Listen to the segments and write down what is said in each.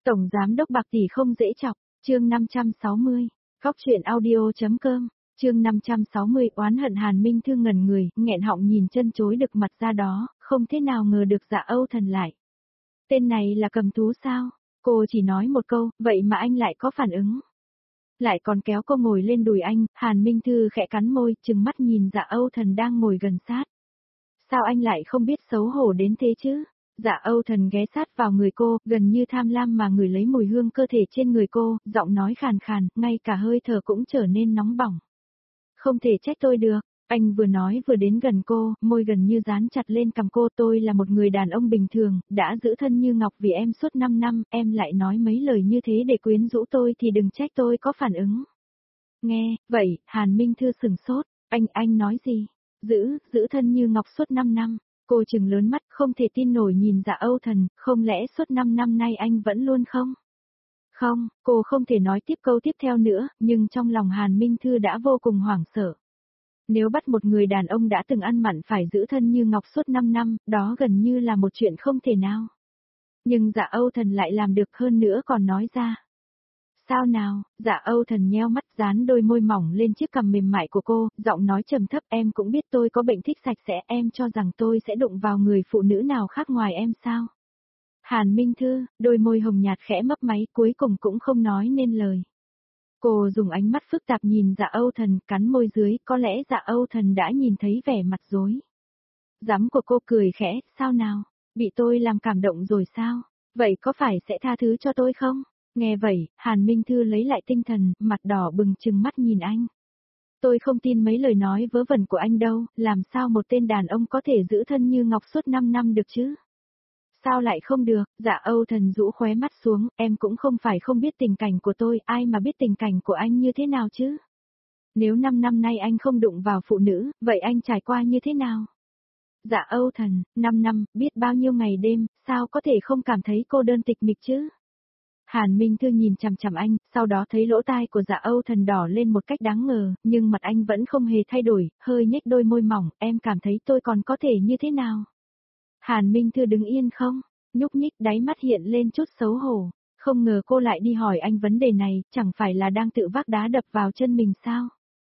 Tổng giám đốc Bạc tỷ không dễ chọc, chương 560, góc truyện audio.com, chương 560 oán hận Hàn Minh Thư ngẩn người, nghẹn họng nhìn chân chối đực mặt ra đó, không thế nào ngờ được Dạ Âu Thần lại. Tên này là Cầm Tú sao? Cô chỉ nói một câu, vậy mà anh lại có phản ứng. Lại còn kéo cô ngồi lên đùi anh, Hàn Minh Thư khẽ cắn môi, trừng mắt nhìn Dạ Âu Thần đang ngồi gần sát. Sao anh lại không biết xấu hổ đến thế chứ? Dạ Âu Thần ghé sát vào người cô, gần như tham lam mà ngửi lấy mùi hương cơ thể trên người cô, giọng nói khàn khàn, ngay cả hơi thở cũng trở nên nóng bỏng. Không thể trách tôi được, anh vừa nói vừa đến gần cô, môi gần như dán chặt lên cằm cô. Tôi là một người đàn ông bình thường, đã giữ thân như ngọc vì em suốt 5 năm, em lại nói mấy lời như thế để quyến rũ tôi thì đừng trách tôi có phản ứng. Nghe, vậy, Hàn Minh Thư sừng sốt, anh nói gì? Giữ thân như ngọc suốt 5 năm. Cô trừng lớn mắt không thể tin nổi nhìn Dạ Âu Thần, không lẽ suốt 5 năm nay anh vẫn luôn không? Không, cô không thể nói tiếp câu tiếp theo nữa, nhưng trong lòng Hàn Minh Thư đã vô cùng hoảng sợ. Nếu bắt một người đàn ông đã từng ăn mặn phải giữ thân như ngọc suốt 5 năm, đó gần như là một chuyện không thể nào. Nhưng Dạ Âu Thần lại làm được, hơn nữa còn nói ra. Sao nào? Dạ Âu Thần nheo mắt dán đôi môi mỏng lên chiếc cằm mềm mại của cô, giọng nói trầm thấp, em cũng biết tôi có bệnh thích sạch sẽ, em cho rằng tôi sẽ đụng vào người phụ nữ nào khác ngoài em sao? Hàn Minh Thư, đôi môi hồng nhạt khẽ mấp máy, cuối cùng cũng không nói nên lời. Cô dùng ánh mắt phức tạp nhìn Dạ Âu Thần, cắn môi dưới, có lẽ Dạ Âu Thần đã nhìn thấy vẻ mặt rối. Rắm của cô cười khẽ, sao nào? Bị tôi làm cảm động rồi sao? Vậy có phải sẽ tha thứ cho tôi không? Nghe vậy, Hàn Minh Thư lấy lại tinh thần, mặt đỏ bừng trừng mắt nhìn anh. Tôi không tin mấy lời nói vớ vẩn của anh đâu, làm sao một tên đàn ông có thể giữ thân như ngọc suốt 5 năm được chứ? Sao lại không được? Dạ Âu Thần rũ khóe mắt xuống, em cũng không phải không biết tình cảnh của tôi, ai mà biết tình cảnh của anh như thế nào chứ? Nếu 5 năm nay anh không đụng vào phụ nữ, vậy anh trải qua như thế nào? Dạ Âu Thần, 5 năm, biết bao nhiêu ngày đêm, sao có thể không cảm thấy cô đơn tịch mịch chứ? Hàn Minh Thư nhìn chằm chằm anh, sau đó thấy lỗ tai của Dạ Âu Thần đỏ lên một cách đáng ngờ, nhưng mặt anh vẫn không hề thay đổi, hơi nhếch đôi môi mỏng, em cảm thấy tôi còn có thể như thế nào? Hàn Minh Thư đứng yên không, nhúc nhích, đáy mắt hiện lên chút xấu hổ, không ngờ cô lại đi hỏi anh vấn đề này, chẳng phải là đang tự vác đá đập vào chân mình sao?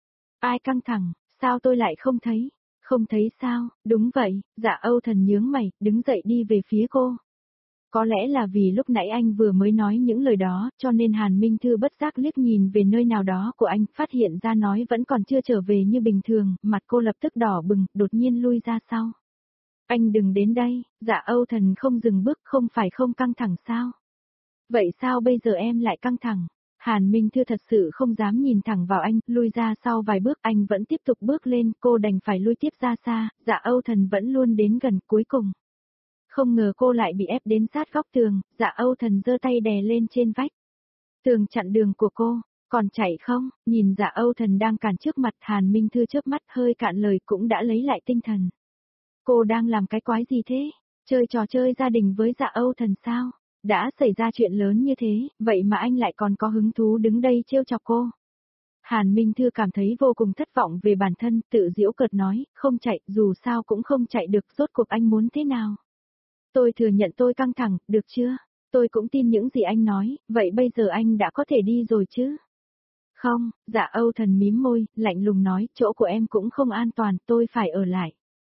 Ai căng thẳng, sao tôi lại không thấy? Không thấy sao? Đúng vậy, Dạ Âu Thần nhướng mày, đứng dậy đi về phía cô. Có lẽ là vì lúc nãy anh vừa mới nói những lời đó, cho nên Hàn Minh Thư bất giác liếc nhìn về nơi nào đó của anh, phát hiện ra nói vẫn còn chưa trở về như bình thường, mặt cô lập tức đỏ bừng, đột nhiên lui ra sau. Anh đừng đến đây, Dạ Âu Thần không dừng bước, không phải không căng thẳng sao? Vậy sao bây giờ em lại căng thẳng? Hàn Minh Thư thật sự không dám nhìn thẳng vào anh, lui ra sau vài bước, anh vẫn tiếp tục bước lên, cô đành phải lui tiếp ra xa, Dạ Âu Thần vẫn luôn đến gần, cuối cùng. Không ngờ cô lại bị ép đến sát góc tường, Dạ Âu Thần giơ tay đè lên trên vách. Tường chặn đường của cô, còn chạy không? Nhìn Dạ Âu Thần đang cản trước mặt, Hàn Minh Thư chớp mắt hơi cạn lời cũng đã lấy lại tinh thần. Cô đang làm cái quái gì thế? Chơi trò chơi gia đình với Dạ Âu Thần sao? Đã xảy ra chuyện lớn như thế, vậy mà anh lại còn có hứng thú đứng đây trêu chọc cô. Hàn Minh Thư cảm thấy vô cùng thất vọng về bản thân, tự giễu cợt nói, không chạy, dù sao cũng không chạy được, rốt cuộc anh muốn thế nào? Tôi thừa nhận tôi căng thẳng, được chưa? Tôi cũng tin những gì anh nói, vậy bây giờ anh đã có thể đi rồi chứ? Không, Dạ Âu Thần mím môi, lạnh lùng nói, chỗ của em cũng không an toàn, tôi phải ở lại.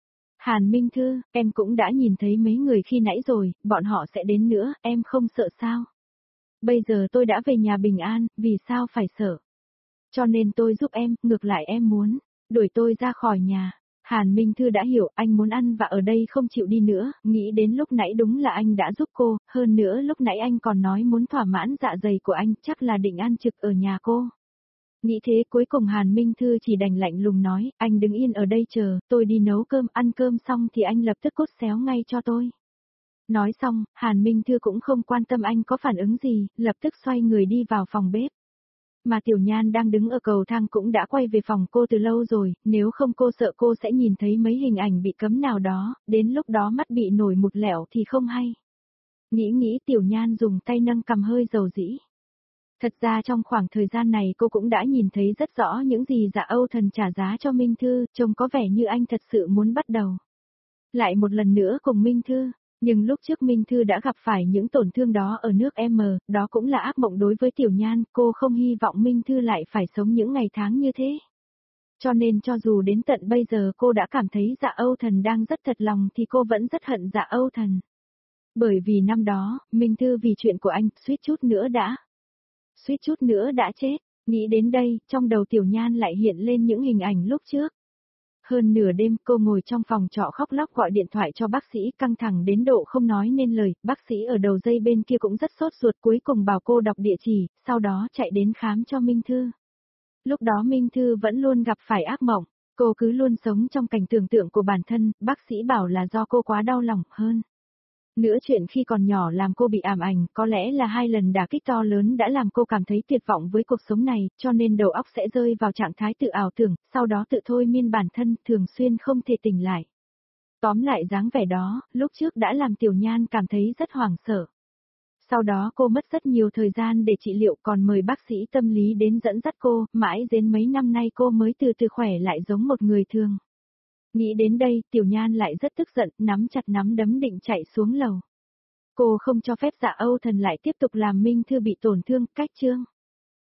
Hàn Minh Thư, em cũng đã nhìn thấy mấy người khi nãy rồi, bọn họ sẽ đến nữa, em không sợ sao? Bây giờ tôi đã về nhà bình an, vì sao phải sợ? Cho nên tôi giúp em, ngược lại em muốn đuổi tôi ra khỏi nhà. Hàn Minh Thư đã hiểu, anh muốn ăn và ở đây không chịu đi nữa, nghĩ đến lúc nãy đúng là anh đã giúp cô, hơn nữa lúc nãy anh còn nói muốn thỏa mãn dạ dày của anh, chắc là định ăn trực ở nhà cô. Nghĩ thế cuối cùng Hàn Minh Thư chỉ đành lạnh lùng nói, anh đứng yên ở đây chờ, tôi đi nấu cơm, ăn cơm xong thì anh lập tức cốt xéo ngay cho tôi. Nói xong, Hàn Minh Thư cũng không quan tâm anh có phản ứng gì, lập tức xoay người đi vào phòng bếp. Mà Tiểu Nhan đang đứng ở cầu thang cũng đã quay về phòng cô từ lâu rồi, nếu không cô sợ cô sẽ nhìn thấy mấy hình ảnh bị cấm nào đó, đến lúc đó mắt bị nổi một lẹo thì không hay. Nghĩ Tiểu Nhan dùng tay nâng cằm hơi dầu dĩ. Thật ra trong khoảng thời gian này cô cũng đã nhìn thấy rất rõ những gì Dạ Âu Thần trả giá cho Minh Thư, trông có vẻ như anh thật sự muốn bắt đầu. Lại một lần nữa cùng Minh Thư, Nhưng lúc trước Minh Thư đã gặp phải những tổn thương đó ở nước M, đó cũng là ác mộng đối với Tiểu Nhan, cô không hy vọng Minh Thư lại phải sống những ngày tháng như thế. Cho nên cho dù đến tận bây giờ cô đã cảm thấy Dạ Âu Thần đang rất thật lòng thì cô vẫn rất hận Dạ Âu Thần. Bởi vì năm đó, Minh Thư vì chuyện của anh, suýt chút nữa đã chết. Nghĩ đến đây, trong đầu Tiểu Nhan lại hiện lên những hình ảnh lúc trước. Hơn nửa đêm cô ngồi trong phòng trọ khóc lóc gọi điện thoại cho bác sĩ căng thẳng đến độ không nói nên lời, bác sĩ ở đầu dây bên kia cũng rất sốt ruột cuối cùng bảo cô đọc địa chỉ, sau đó chạy đến khám cho Minh Thư. Lúc đó Minh Thư vẫn luôn gặp phải ác mộng, cô cứ luôn sống trong cảnh tưởng tượng của bản thân, bác sĩ bảo là do cô quá đau lòng hơn. Nữa chuyện khi còn nhỏ làm cô bị ám ảnh, có lẽ là 2 lần đả kích to lớn đã làm cô cảm thấy tuyệt vọng với cuộc sống này, cho nên đầu óc sẽ rơi vào trạng thái tự ảo tưởng, sau đó tự thôi miên bản thân, thường xuyên không thể tỉnh lại. Tóm lại dáng vẻ đó, lúc trước đã làm Tiểu Nhan cảm thấy rất hoảng sợ. Sau đó cô mất rất nhiều thời gian để trị liệu còn mời bác sĩ tâm lý đến dẫn dắt cô, mãi đến mấy năm nay cô mới từ từ khỏe lại giống một người thường. Nghĩ đến đây, Tiểu Nhan lại rất tức giận, nắm chặt nắm đấm định chạy xuống lầu. Cô không cho phép Dạ Âu Thần lại tiếp tục làm Minh Thư bị tổn thương, cách chương.